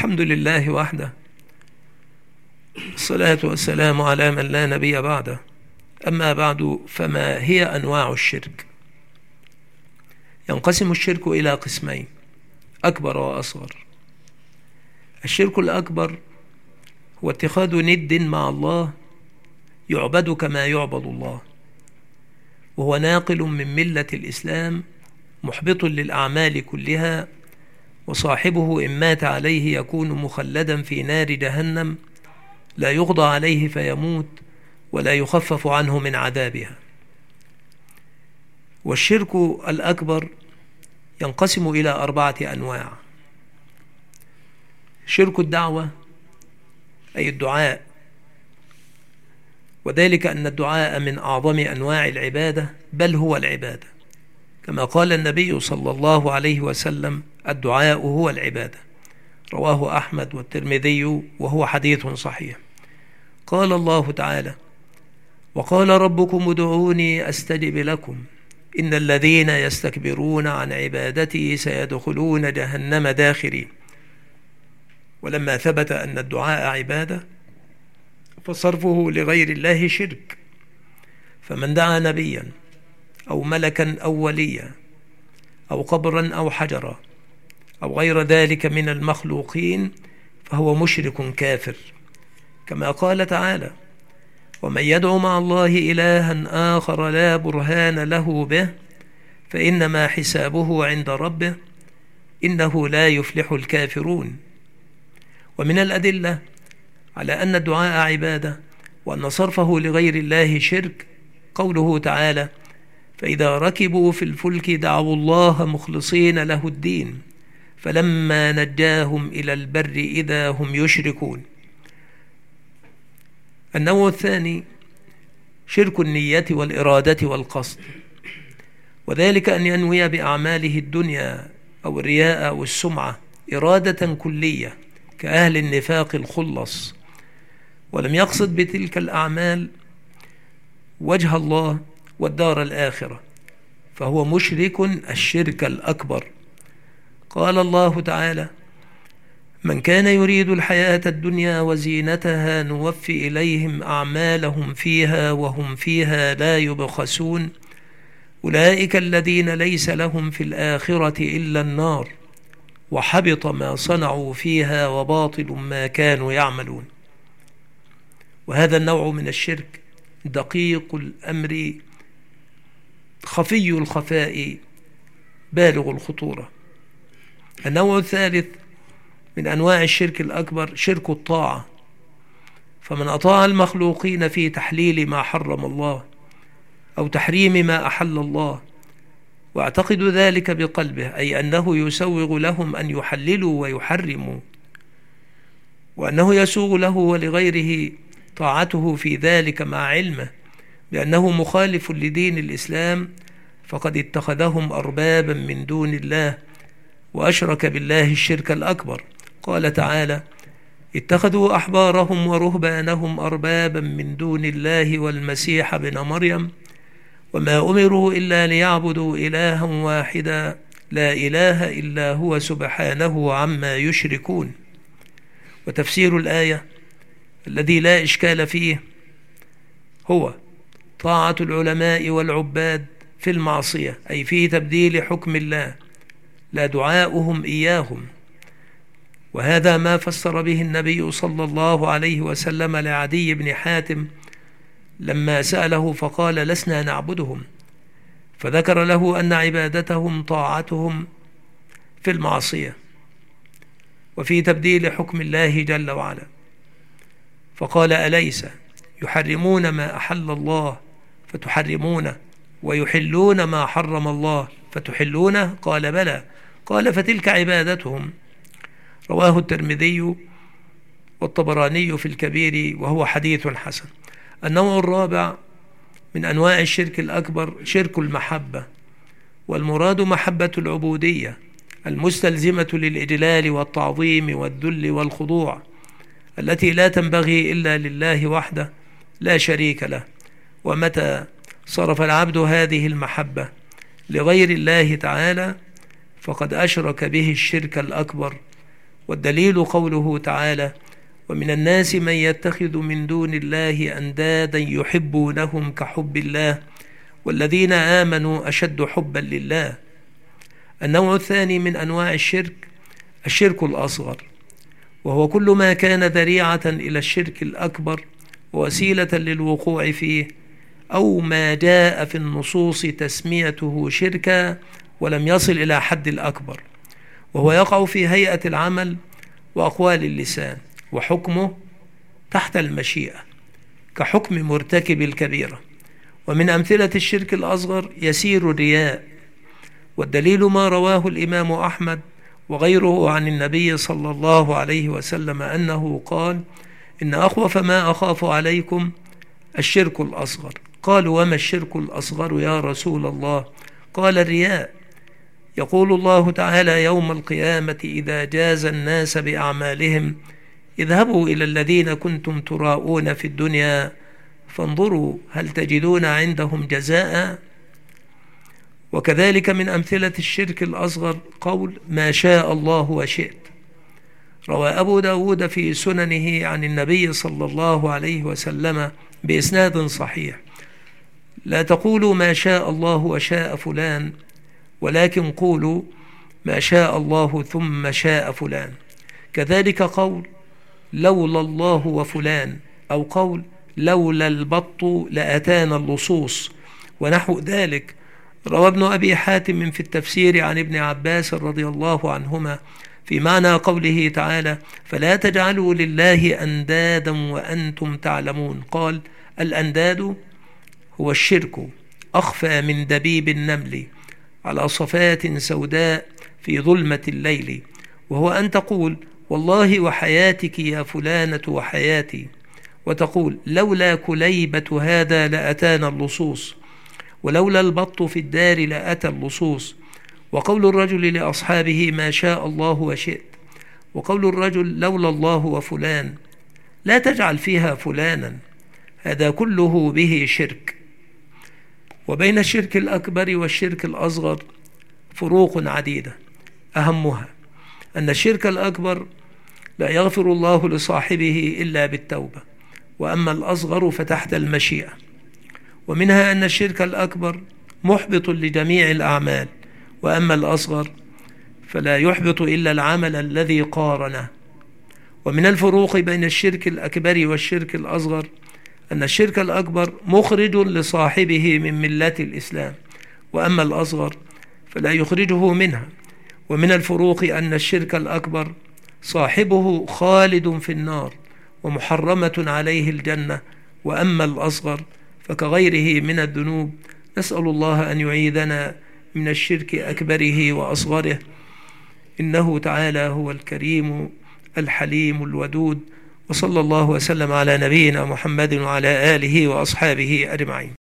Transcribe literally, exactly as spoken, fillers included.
الحمد لله وحده، الصلاة والسلام على من لا نبي بعده. أما بعد، فما هي أنواع الشرك؟ ينقسم الشرك إلى قسمين: أكبر وأصغر. الشرك الأكبر هو اتخاذ ند مع الله يعبد كما يعبد الله، وهو ناقل من ملة الإسلام محبط للأعمال كلها، وصاحبه إن مات عليه يكون مخلدا في نار جهنم لا يقضى عليه فيموت ولا يخفف عنه من عذابها. والشرك الأكبر ينقسم إلى أربعة أنواع: شرك الدعوة، أي الدعاء، وذلك أن الدعاء من أعظم أنواع العبادة، بل هو العبادة، كما قال النبي صلى الله عليه وسلم: الدعاء هو العبادة. رواه أحمد والترمذي وهو حديث صحيح. قال الله تعالى: وقال ربكم ادعوني أستجب لكم إن الذين يستكبرون عن عبادتي سيدخلون جهنم داخرين. ولما ثبت أن الدعاء عبادة فصرفه لغير الله شرك، فمن دعا نبيا أو ملكا أو وليا أو قبرا أو حجرا أو غير ذلك من المخلوقين فهو مشرك كافر، كما قال تعالى: ومن يدعو مع الله إلها آخر لا برهان له به فإنما حسابه عند ربه إنه لا يفلح الكافرون. ومن الأدلة على أن الدعاء عبادة وأن صرفه لغير الله شرك قوله تعالى: فإذا ركبوا في الفلك دعوا الله مخلصين له الدين فلما نجاهم إلى البر إذا هم يشركون. النوع الثاني شرك النية والإرادة والقصد، وذلك أن ينوي بأعماله الدنيا أو الرياء أو السمعة إرادة كلية كأهل النفاق الخلص، ولم يقصد بتلك الأعمال وجه الله والدار الآخرة، فهو مشرك الشرك الأكبر. قال الله تعالى: من كان يريد الحياة الدنيا وزينتها نوفي إليهم أعمالهم فيها وهم فيها لا يبخسون أولئك الذين ليس لهم في الآخرة إلا النار وحبط ما صنعوا فيها وباطل ما كانوا يعملون. وهذا النوع من الشرك دقيق الأمر خفي الخفاء بالغ الخطورة. النوع الثالث من أنواع الشرك الأكبر شرك الطاعة، فمن أطاع المخلوقين في تحليل ما حرم الله أو تحريم ما أحل الله واعتقد ذلك بقلبه، أي أنه يسوغ لهم أن يحللوا ويحرموا، وأنه يسوغ له ولغيره طاعته في ذلك مع علمه بأنه مخالف لدين الإسلام، فقد اتخذهم أربابا من دون الله وأشرك بالله الشرك الأكبر. قال تعالى: اتخذوا أحبارهم ورهبانهم أربابا من دون الله والمسيح ابن مريم وما أمروا إلا ليعبدوا إلها واحدا لا إله إلا هو سبحانه عما يشركون. وتفسير الآية الذي لا إشكال فيه هو طاعة العلماء والعباد في المعصية، أي في تبديل حكم الله، لا دعاؤهم إياهم. وهذا ما فسر به النبي صلى الله عليه وسلم لعدي بن حاتم لما سأله فقال: لسنا نعبدهم، فذكر له أن عبادتهم طاعتهم في المعصية وفي تبديل حكم الله جل وعلا، فقال: أليس يحرمون ما أحل الله فتحرمونه ويحلون ما حرم الله فتحلونه؟ قال: بلى. قال: فتلك عبادتهم. رواه الترمذي والطبراني في الكبير وهو حديث حسن. النوع الرابع من أنواع الشرك الأكبر شرك المحبة، والمراد محبة العبودية المستلزمة للإجلال والتعظيم والذل والخضوع، التي لا تنبغي إلا لله وحده لا شريك له. ومتى صرف العبد هذه المحبة لغير الله تعالى فقد أشرك به الشرك الأكبر والدليل قوله تعالى: ومن الناس من يتخذ من دون الله أندادا يحبونهم كحب الله والذين آمنوا أشد حبا لله. النوع الثاني من أنواع الشرك الشرك الأصغر، وهو كل ما كان ذريعة إلى الشرك الأكبر ووسيلة للوقوع فيه، أو ما جاء في النصوص تسميته شركا ولم يصل إلى حد الأكبر، وهو يقع في هيئة العمل وأقوال اللسان، وحكمه تحت المشيئة كحكم مرتكب الكبيرة. ومن أمثلة الشرك الأصغر يسير الرياء، والدليل ما رواه الإمام أحمد وغيره عن النبي صلى الله عليه وسلم أنه قال: إن أخوف ما أخاف عليكم الشرك الأصغر. قالوا: وما الشرك الأصغر يا رسول الله؟ قال: الرياء. يقول الله تعالى يوم القيامة إذا جاز الناس بأعمالهم: اذهبوا إلى الذين كنتم تراءون في الدنيا فانظروا هل تجدون عندهم جزاء. وكذلك من أمثلة الشرك الأصغر قول ما شاء الله وشئت. روى أبو داود في سننه عن النبي صلى الله عليه وسلم بإسناد صحيح: لا تقولوا ما شاء الله وشاء فلان، ولكن قولوا ما شاء الله ثم شاء فلان. كذلك قول لولا الله وفلان، أو قول لولا البط لأتانا اللصوص، ونحو ذلك. روى ابن أبي حاتم في التفسير عن ابن عباس رضي الله عنهما في معنى قوله تعالى: فلا تجعلوا لله أندادا وأنتم تعلمون. قال: الأنداد هو الشرك أخفى من دبيب النمل على صفات سوداء في ظلمة الليل، وهو أن تقول والله وحياتك يا فلانة وحياتي، وتقول لولا كليبة هذا لأتانا اللصوص، ولولا البط في الدار لأتى اللصوص. وقول الرجل لأصحابه ما شاء الله وشئت، وقول الرجل لولا الله وفلان، لا تجعل فيها فلانا، هذا كله به شرك. وبين الشرك الأكبر والشرك الأصغر فروق عديدة، أهمها أن الشرك الأكبر لا يغفر الله لصاحبه إلا بالتوبة، وأما الأصغر فتحت المشيئة. ومنها أن الشرك الأكبر محبط لجميع الأعمال، وأما الأصغر فلا يحبط إلا العمل الذي قارنه. ومن الفروق بين الشرك الأكبر والشرك الأصغر أن الشرك الأكبر مخرج لصاحبه من ملة الإسلام، وأما الأصغر فلا يخرجه منها. ومن الفروق أن الشرك الأكبر صاحبه خالد في النار ومحرمة عليه الجنة، وأما الأصغر فكغيره من الذنوب. نسأل الله أن يعيذنا من الشرك أكبره وأصغره، إنه تعالى هو الكريم الحليم الودود. وصلى الله وسلم على نبينا محمد وعلى آله وأصحابه أجمعين.